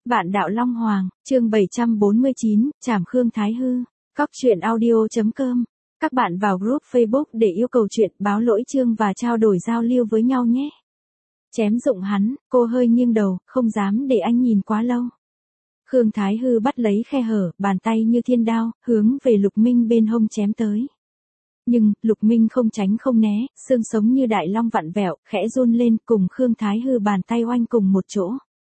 Vạn Đạo Long Hoàng, chương 749, Trảm Khương Thái Hư, Cóc truyện audio.com. Các bạn vào group Facebook để yêu cầu chuyện, báo lỗi chương và trao đổi giao lưu với nhau nhé. Chém dụng hắn, cô hơi nghiêng đầu, không dám để anh nhìn quá lâu. Khương Thái Hư bắt lấy khe hở, bàn tay như thiên đao, hướng về Lục Minh bên hông chém tới. Nhưng, Lục Minh không tránh không né, xương sống như đại long vặn vẹo, khẽ run lên, cùng Khương Thái Hư bàn tay oanh cùng một chỗ.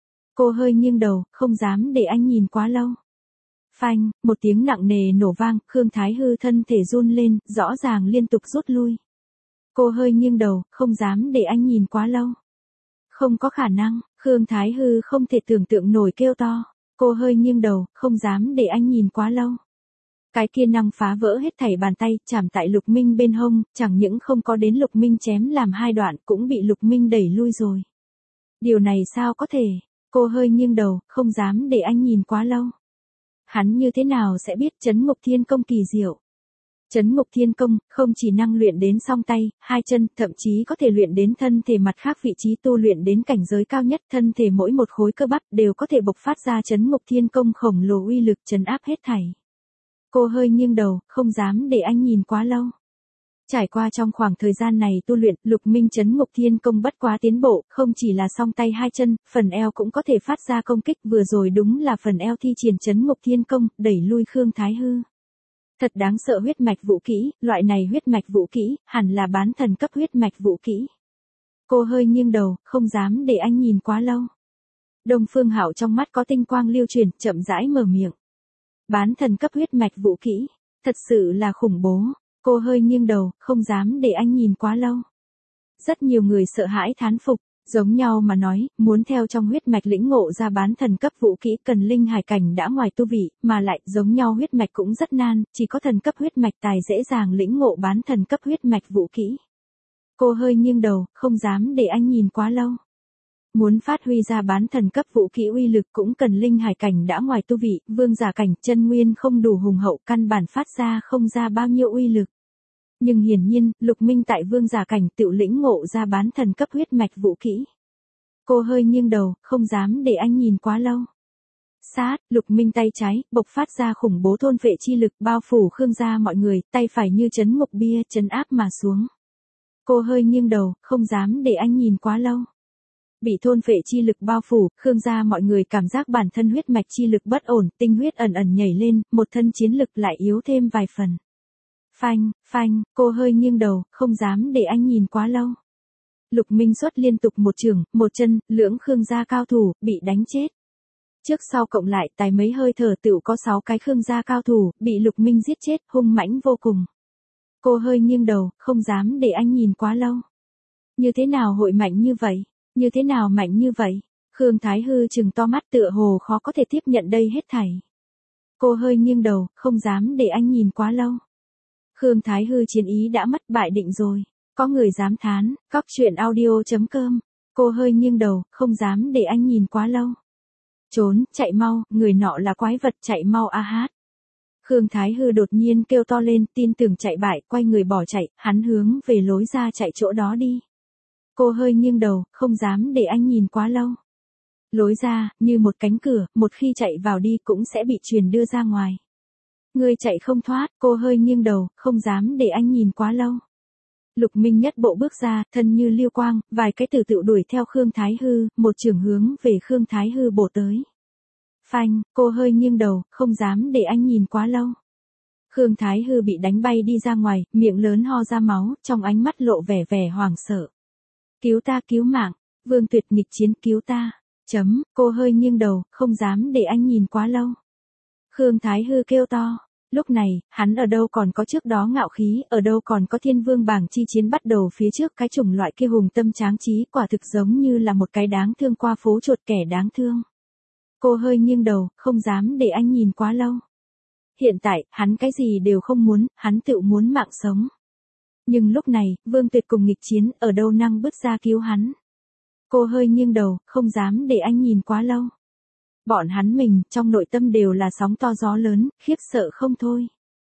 Cô hơi nghiêng đầu, không dám để anh nhìn quá lâu. Phanh, một tiếng nặng nề nổ vang, Khương Thái Hư thân thể run lên, rõ ràng liên tục rút lui. Cô hơi nghiêng đầu, không dám để anh nhìn quá lâu. Không có khả năng, Khương Thái Hư không thể tưởng tượng nổi kêu to. Cô hơi nghiêng đầu, không dám để anh nhìn quá lâu. Cái kia năng phá vỡ hết thảy bàn tay, chạm tại Lục Minh bên hông, chẳng những không có đến Lục Minh chém làm hai đoạn, cũng bị Lục Minh đẩy lui rồi. Điều này sao có thể? Cô hơi nghiêng đầu, không dám để anh nhìn quá lâu. Hắn như thế nào sẽ biết Chấn Ngục Thiên Công kỳ diệu? Chấn Ngục Thiên Công, không chỉ năng luyện đến song tay, hai chân, thậm chí có thể luyện đến thân thể mặt khác vị trí tu luyện đến cảnh giới cao nhất, thân thể mỗi một khối cơ bắp đều có thể bộc phát ra Chấn Ngục Thiên Công khổng lồ uy lực trấn áp hết thảy. Cô hơi nghiêng đầu, không dám để anh nhìn quá lâu. Trải qua trong khoảng thời gian này tu luyện, Lục Minh Chấn Ngục Thiên Công bất quá tiến bộ, không chỉ là song tay hai chân, phần eo cũng có thể phát ra công kích, vừa rồi đúng là phần eo thi triển Chấn Ngục Thiên Công, đẩy lui Khương Thái Hư. Thật đáng sợ huyết mạch vũ kỹ, loại này huyết mạch vũ kỹ, hẳn là bán thần cấp huyết mạch vũ kỹ. Cô hơi nghiêng đầu, không dám để anh nhìn quá lâu. Đông Phương Hạo trong mắt có tinh quang lưu truyền, chậm rãi mở miệng. Bán thần cấp huyết mạch vũ kỹ, thật sự là khủng bố. Cô hơi nghiêng đầu, không dám để anh nhìn quá lâu. Rất nhiều người sợ hãi thán phục, giống nhau mà nói, muốn theo trong huyết mạch lĩnh ngộ ra bán thần cấp vũ kỹ cần linh hải cảnh đã ngoài tu vị, mà lại giống nhau huyết mạch cũng rất nan, chỉ có thần cấp huyết mạch tài dễ dàng lĩnh ngộ bán thần cấp huyết mạch vũ kỹ. Cô hơi nghiêng đầu, không dám để anh nhìn quá lâu. Muốn phát huy ra bán thần cấp vũ kỹ uy lực cũng cần linh hải cảnh đã ngoài tu vị, vương giả cảnh chân nguyên không đủ hùng hậu, căn bản phát ra không ra bao nhiêu uy lực. Nhưng hiển nhiên, Lục Minh tại vương giả cảnh tự lĩnh ngộ ra bán thần cấp huyết mạch vũ kỹ. Cô hơi nghiêng đầu, không dám để anh nhìn quá lâu. Sát, Lục Minh tay trái, bộc phát ra khủng bố thôn phệ chi lực bao phủ Khương gia mọi người, tay phải như trấn ngục bia trấn áp mà xuống. Cô hơi nghiêng đầu, không dám để anh nhìn quá lâu. Bị thôn phệ chi lực bao phủ, Khương gia mọi người cảm giác bản thân huyết mạch chi lực bất ổn, tinh huyết ẩn ẩn nhảy lên, một thân chiến lực lại yếu thêm vài phần. Phanh, phanh, cô hơi nghiêng đầu, không dám để anh nhìn quá lâu. Lục Minh xuất liên tục một chưởng, một chân, lưỡng Khương gia cao thủ, bị đánh chết. Trước sau cộng lại, tài mấy hơi thở tựu có 6 cái Khương gia cao thủ, bị Lục Minh giết chết, hung mãnh vô cùng. Cô hơi nghiêng đầu, không dám để anh nhìn quá lâu. Như thế nào hội mạnh như vậy? Như thế nào mạnh như vậy? Khương Thái Hư trừng to mắt tựa hồ khó có thể tiếp nhận đây hết thảy. Cô hơi nghiêng đầu, không dám để anh nhìn quá lâu. Khương Thái Hư chiến ý đã mất, bại định rồi. Có người dám thán, Cóc truyện audio.com. Cô hơi nghiêng đầu, không dám để anh nhìn quá lâu. Trốn, chạy mau, người nọ là quái vật, chạy mau a hát. Khương Thái Hư đột nhiên kêu to lên, tin tưởng chạy bại, quay người bỏ chạy, hắn hướng về lối ra chạy chỗ đó đi. Cô hơi nghiêng đầu, không dám để anh nhìn quá lâu. Lối ra, như một cánh cửa, một khi chạy vào đi cũng sẽ bị truyền đưa ra ngoài. Ngươi chạy không thoát, cô hơi nghiêng đầu, không dám để anh nhìn quá lâu. Lục Minh nhất bộ bước ra, thân như lưu quang, vài cái tử tựu đuổi theo Khương Thái Hư, một chưởng hướng về Khương Thái Hư bổ tới. Phanh, cô hơi nghiêng đầu, không dám để anh nhìn quá lâu. Khương Thái Hư bị đánh bay đi ra ngoài, miệng lớn ho ra máu, trong ánh mắt lộ vẻ vẻ hoảng sợ. Cứu ta, cứu mạng, Vương Tuyệt nghịch chiến, cứu ta. Cô hơi nghiêng đầu, không dám để anh nhìn quá lâu. Khương Thái Hư kêu to. Lúc này, hắn ở đâu còn có trước đó ngạo khí, ở đâu còn có thiên vương bảng chi chiến bắt đầu phía trước cái chủng loại kia hùng tâm tráng trí, quả thực giống như là một cái đáng thương qua phố chuột kẻ đáng thương. Cô hơi nghiêng đầu, không dám để anh nhìn quá lâu. Hiện tại, hắn cái gì đều không muốn, hắn tự muốn mạng sống. Nhưng lúc này, Vương Tuyệt cùng nghịch chiến, ở đâu năng bước ra cứu hắn. Cô hơi nghiêng đầu, không dám để anh nhìn quá lâu. Bọn hắn mình, trong nội tâm đều là sóng to gió lớn, khiếp sợ không thôi.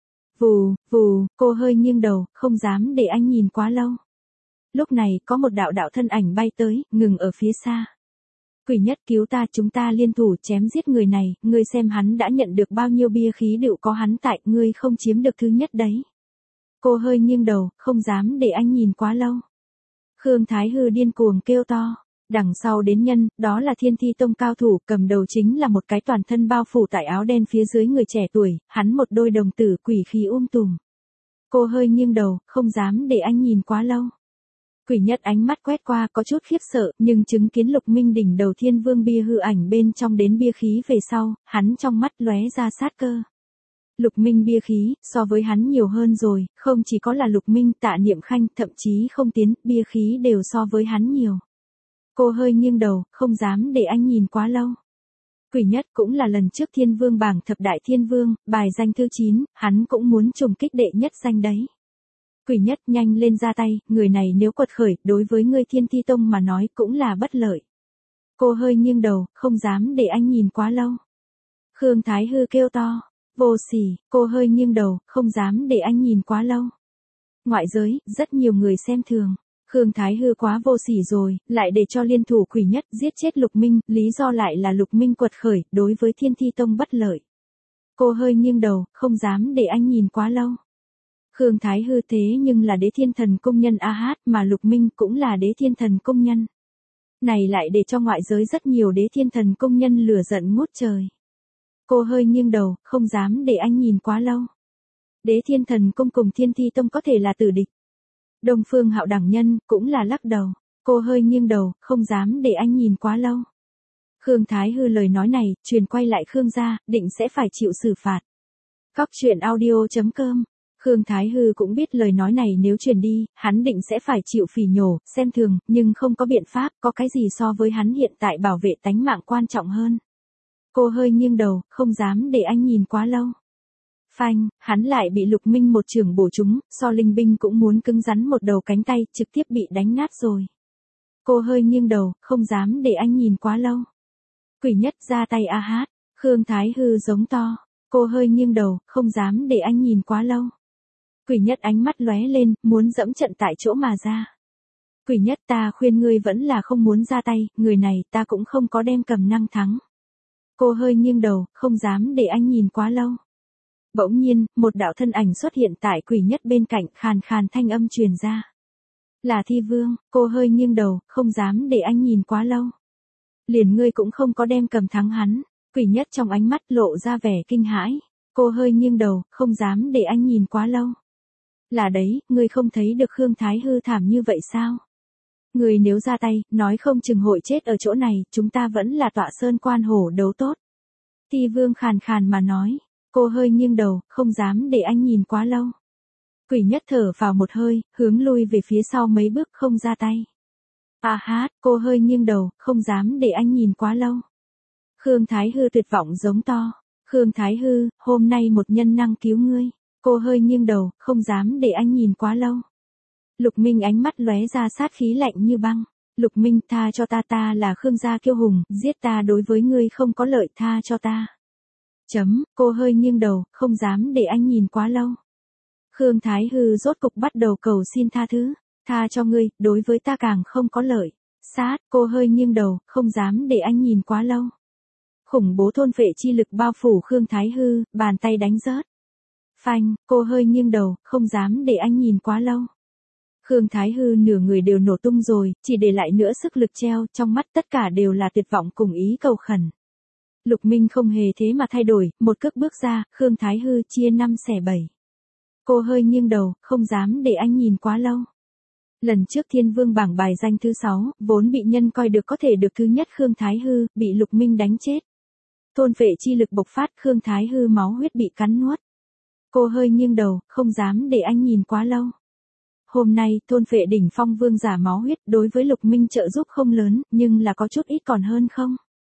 Vù, vù, cô hơi nghiêng đầu, không dám để anh nhìn quá lâu. Lúc này, có một đạo đạo thân ảnh bay tới, ngừng ở phía xa. Quỷ Nhất cứu ta, chúng ta liên thủ chém giết người này, ngươi xem hắn đã nhận được bao nhiêu bia khí đựu có hắn tại, ngươi không chiếm được thứ nhất đấy. Cô hơi nghiêng đầu, không dám để anh nhìn quá lâu. Khương Thái Hư điên cuồng kêu to. Đằng sau đến nhân, đó là Thiên Thi Tông cao thủ, cầm đầu chính là một cái toàn thân bao phủ tại áo đen phía dưới người trẻ tuổi, hắn một đôi đồng tử quỷ khí tùm. Cô hơi nghiêng đầu, không dám để anh nhìn quá lâu. Quỷ Nhất ánh mắt quét qua có chút khiếp sợ, nhưng chứng kiến Lục Minh đỉnh đầu Thiên Vương bia hư ảnh bên trong đến bia khí về sau, hắn trong mắt lóe ra sát cơ. Lục Minh bia khí, so với hắn nhiều hơn rồi, không chỉ có là Lục Minh, Tạ Niệm Khanh, thậm chí không tiến, bia khí đều so với hắn nhiều. Cô hơi nghiêng đầu, không dám để anh nhìn quá lâu. Quỷ Nhất cũng là lần trước Thiên Vương bảng thập đại Thiên Vương, bài danh thứ 9, hắn cũng muốn trùng kích đệ nhất danh đấy. Quỷ Nhất nhanh lên ra tay, người này nếu quật khởi, đối với ngươi Thiên Thi Tông mà nói cũng là bất lợi. Cô hơi nghiêng đầu, không dám để anh nhìn quá lâu. Khương Thái Hư kêu to, vô sỉ, cô hơi nghiêng đầu, không dám để anh nhìn quá lâu. Ngoại giới, rất nhiều người xem thường. Khương Thái Hư quá vô sỉ rồi, lại để cho liên thủ Quỷ Nhất giết chết Lục Minh, lý do lại là Lục Minh quật khởi, đối với Thiên Thi Tông bất lợi. Cô hơi nghiêng đầu, không dám để anh nhìn quá lâu. Khương Thái Hư thế nhưng là Đế Thiên Thần Cung nhân a hát, mà Lục Minh cũng là Đế Thiên Thần Cung nhân. Này lại để cho ngoại giới rất nhiều Đế Thiên Thần Cung nhân lửa giận ngút trời. Cô hơi nghiêng đầu, không dám để anh nhìn quá lâu. Đế Thiên Thần Cung cùng Thiên Thi Tông có thể là tử địch. Đông Phương Hạo đẳng nhân, cũng là lắc đầu. Cô hơi nghiêng đầu, không dám để anh nhìn quá lâu. Khương Thái Hư lời nói này, truyền quay lại Khương gia, định sẽ phải chịu xử phạt. Cóc truyện audio.com. Khương Thái Hư cũng biết lời nói này nếu truyền đi, hắn định sẽ phải chịu phỉ nhổ, xem thường, nhưng không có biện pháp, có cái gì so với hắn hiện tại bảo vệ tánh mạng quan trọng hơn. Cô hơi nghiêng đầu, không dám để anh nhìn quá lâu. Phanh, hắn lại bị Lục Minh một chưởng bổ trúng, so linh binh cũng muốn cứng rắn một đầu cánh tay, trực tiếp bị đánh nát rồi. Cô hơi nghiêng đầu, không dám để anh nhìn quá lâu. Quỷ Nhất ra tay a hát, Khương Thái Hư giống to. Cô hơi nghiêng đầu, không dám để anh nhìn quá lâu. Quỷ Nhất ánh mắt lóe lên, muốn dẫm trận tại chỗ mà ra. Quỷ Nhất, ta khuyên ngươi vẫn là không muốn ra tay, người này ta cũng không có đem cầm năng thắng. Cô hơi nghiêng đầu, không dám để anh nhìn quá lâu. Bỗng nhiên, một đạo thân ảnh xuất hiện tại Quỷ Nhất bên cạnh, khàn khàn thanh âm truyền ra. Là Thi Vương. Cô hơi nghiêng đầu, không dám để anh nhìn quá lâu. Liền ngươi cũng không có đem cầm thắng hắn. Quỷ Nhất trong ánh mắt lộ ra vẻ kinh hãi. Cô hơi nghiêng đầu, không dám để anh nhìn quá lâu. Là đấy, ngươi không thấy được Khương Thái Hư thảm như vậy sao? Ngươi nếu ra tay, nói không chừng hội chết ở chỗ này, chúng ta vẫn là tọa sơn quan hổ đấu tốt. Thi Vương khàn khàn mà nói. Cô hơi nghiêng đầu, không dám để anh nhìn quá lâu. Quỷ Nhất thở vào một hơi, hướng lui về phía sau mấy bước không ra tay. A hát, cô hơi nghiêng đầu, không dám để anh nhìn quá lâu. Khương Thái Hư tuyệt vọng giống to. Khương Thái Hư, hôm nay một nhân năng cứu ngươi. Cô hơi nghiêng đầu, không dám để anh nhìn quá lâu. Lục Minh ánh mắt lóe ra sát khí lạnh như băng. Lục Minh, tha cho ta, ta là Khương gia kiêu hùng, giết ta đối với ngươi không có lợi, tha cho ta. Cô hơi nghiêng đầu, không dám để anh nhìn quá lâu. Khương Thái Hư rốt cục bắt đầu cầu xin tha thứ. Tha cho ngươi, đối với ta càng không có lợi. Sát, cô hơi nghiêng đầu, không dám để anh nhìn quá lâu. Khủng bố thôn phệ chi lực bao phủ Khương Thái Hư, bàn tay đánh rớt. Phanh, cô hơi nghiêng đầu, không dám để anh nhìn quá lâu. Khương Thái Hư nửa người đều nổ tung rồi, chỉ để lại nữa sức lực treo, trong mắt tất cả đều là tuyệt vọng cùng ý cầu khẩn. Lục Minh không hề thế mà thay đổi, một cước bước ra, Khương Thái Hư chia 5 xẻ 7. Cô hơi nghiêng đầu, không dám để anh nhìn quá lâu. Lần trước Thiên Vương bảng bài danh thứ 6, vốn bị nhân coi được có thể được thứ nhất Khương Thái Hư, bị Lục Minh đánh chết. Thôn phệ chi lực bộc phát, Khương Thái Hư máu huyết bị cắn nuốt. Cô hơi nghiêng đầu, không dám để anh nhìn quá lâu. Hôm nay, thôn phệ đỉnh phong vương giả máu huyết đối với Lục Minh trợ giúp không lớn, nhưng là có chút ít còn hơn không?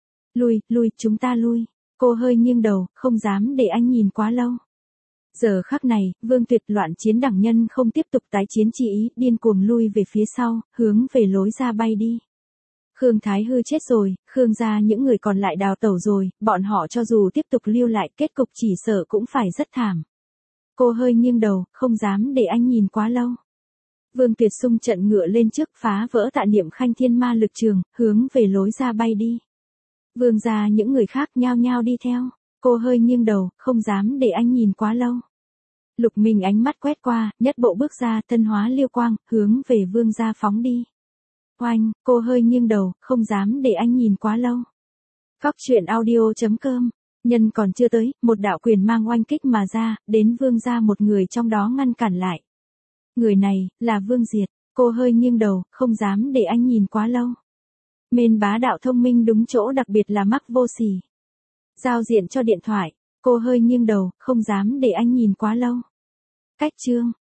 Lui, chúng ta lui. Cô hơi nghiêng đầu, không dám để anh nhìn quá lâu. Giờ khắc này, Vương Tuyệt loạn chiến đẳng nhân không tiếp tục tái chiến chi ý, điên cuồng lui về phía sau, hướng về lối ra bay đi. Khương Thái Hư chết rồi, Khương gia những người còn lại đào tẩu rồi, bọn họ cho dù tiếp tục lưu lại kết cục chỉ sợ cũng phải rất thảm. Cô hơi nghiêng đầu, không dám để anh nhìn quá lâu. Vương Tuyệt xung trận ngựa lên trước phá vỡ Tạ Niệm Khanh thiên ma lực trường, hướng về lối ra bay đi. Vương gia những người khác nhao nhao đi theo. Cô hơi nghiêng đầu, không dám để anh nhìn quá lâu. Lục Minh ánh mắt quét qua, nhất bộ bước ra, thân hóa liêu quang, hướng về vương gia phóng đi. Oanh, cô hơi nghiêng đầu, không dám để anh nhìn quá lâu. Cóc truyện audio.com. Nhân còn chưa tới, một đạo quyền mang oanh kích mà ra, đến vương gia một người trong đó ngăn cản lại. Người này, là Vương Diệt. Cô hơi nghiêng đầu, không dám để anh nhìn quá lâu. Mên bá đạo thông minh đúng chỗ, đặc biệt là mắc vô sỉ. Giao diện cho điện thoại. Cô hơi nghiêng đầu, không dám để anh nhìn quá lâu. Cách chương.